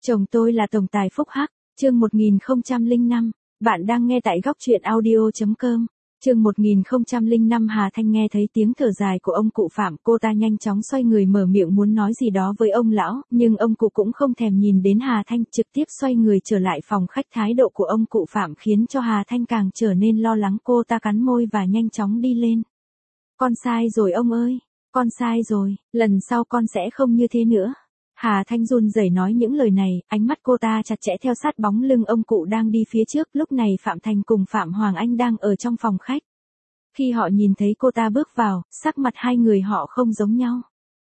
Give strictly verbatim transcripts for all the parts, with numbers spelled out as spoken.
Chồng tôi là tổng tài phúc hắc, chương một nghìn không trăm lẻ năm, bạn đang nghe tại góc truyện audio chấm com. Chương một nghìn không trăm lẻ năm Hà Thanh nghe thấy tiếng thở dài của ông cụ Phạm, cô ta nhanh chóng xoay người mở miệng muốn nói gì đó với ông lão, nhưng ông cụ cũng không thèm nhìn đến Hà Thanh, trực tiếp xoay người trở lại phòng khách. Thái độ của ông cụ Phạm khiến cho Hà Thanh càng trở nên lo lắng, cô ta cắn môi và nhanh chóng đi lên. Con sai rồi ông ơi, con sai rồi, lần sau con sẽ không như thế nữa. Hà Thanh run rẩy nói những lời này, ánh mắt cô ta chặt chẽ theo sát bóng lưng ông cụ đang đi phía trước. Lúc này Phạm Thành cùng Phạm Hoàng Anh đang ở trong phòng khách. Khi họ nhìn thấy cô ta bước vào, sắc mặt hai người họ không giống nhau.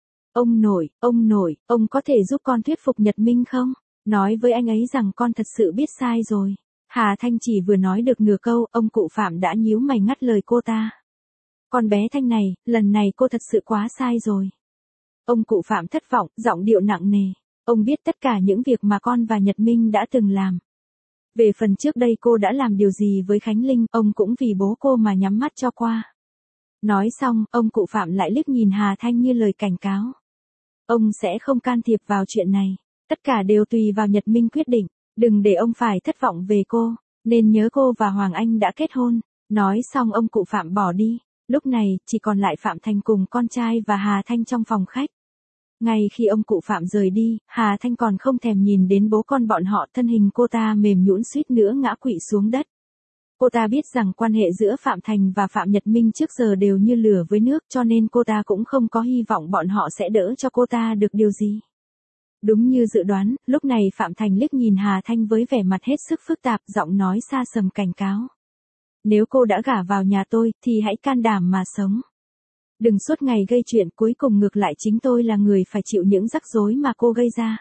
Ông nội, ông nội, ông có thể giúp con thuyết phục Nhật Minh không? Nói với anh ấy rằng con thật sự biết sai rồi. Hà Thanh chỉ vừa nói được nửa câu, ông cụ Phạm đã nhíu mày ngắt lời cô ta. Con bé Thanh này, lần này cô thật sự quá sai rồi. Ông cụ Phạm thất vọng, giọng điệu nặng nề. Ông biết tất cả những việc mà con và Nhật Minh đã từng làm. Về phần trước đây cô đã làm điều gì với Khánh Linh, ông cũng vì bố cô mà nhắm mắt cho qua. Nói xong, ông cụ Phạm lại liếc nhìn Hà Thanh như lời cảnh cáo. Ông sẽ không can thiệp vào chuyện này. Tất cả đều tùy vào Nhật Minh quyết định. Đừng để ông phải thất vọng về cô. Nên nhớ cô và Hoàng Anh đã kết hôn. Nói xong ông cụ Phạm bỏ đi. Lúc này, chỉ còn lại Phạm Thành cùng con trai và Hà Thanh trong phòng khách. Ngay khi ông cụ Phạm rời đi, Hà Thanh còn không thèm nhìn đến bố con bọn họ, thân hình cô ta mềm nhũn suýt nữa ngã quỵ xuống đất. Cô ta biết rằng quan hệ giữa Phạm Thành và Phạm Nhật Minh trước giờ đều như lửa với nước, cho nên cô ta cũng không có hy vọng bọn họ sẽ đỡ cho cô ta được điều gì. Đúng như dự đoán, lúc này Phạm Thành liếc nhìn Hà Thanh với vẻ mặt hết sức phức tạp, giọng nói xa sầm cảnh cáo. Nếu cô đã gả vào nhà tôi, thì hãy can đảm mà sống. Đừng suốt ngày gây chuyện, cuối cùng ngược lại chính tôi là người phải chịu những rắc rối mà cô gây ra.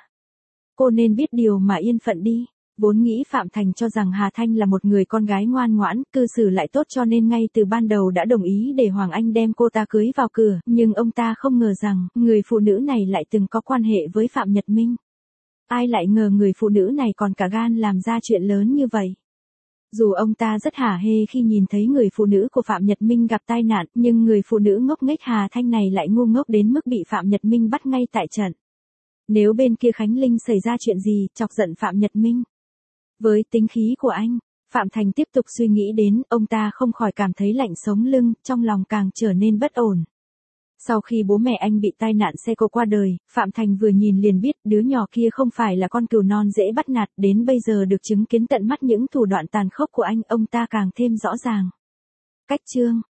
Cô nên biết điều mà yên phận đi. Vốn nghĩ Phạm Thành cho rằng Hà Thanh là một người con gái ngoan ngoãn, cư xử lại tốt cho nên ngay từ ban đầu đã đồng ý để Hoàng Anh đem cô ta cưới vào cửa, nhưng ông ta không ngờ rằng, người phụ nữ này lại từng có quan hệ với Phạm Nhật Minh. Ai lại ngờ người phụ nữ này còn cả gan làm ra chuyện lớn như vậy. Dù ông ta rất hả hê khi nhìn thấy người phụ nữ của Phạm Nhật Minh gặp tai nạn, nhưng người phụ nữ ngốc nghếch Hà Thanh này lại ngu ngốc đến mức bị Phạm Nhật Minh bắt ngay tại trận. Nếu bên kia Khánh Linh xảy ra chuyện gì, chọc giận Phạm Nhật Minh. Với tính khí của anh, Phạm Thành tiếp tục suy nghĩ đến, ông ta không khỏi cảm thấy lạnh sống lưng, trong lòng càng trở nên bất ổn. Sau khi bố mẹ anh bị tai nạn xe cộ qua đời, Phạm Thành vừa nhìn liền biết đứa nhỏ kia không phải là con cừu non dễ bắt nạt, đến bây giờ được chứng kiến tận mắt những thủ đoạn tàn khốc của anh, ông ta càng thêm rõ ràng. Cách chương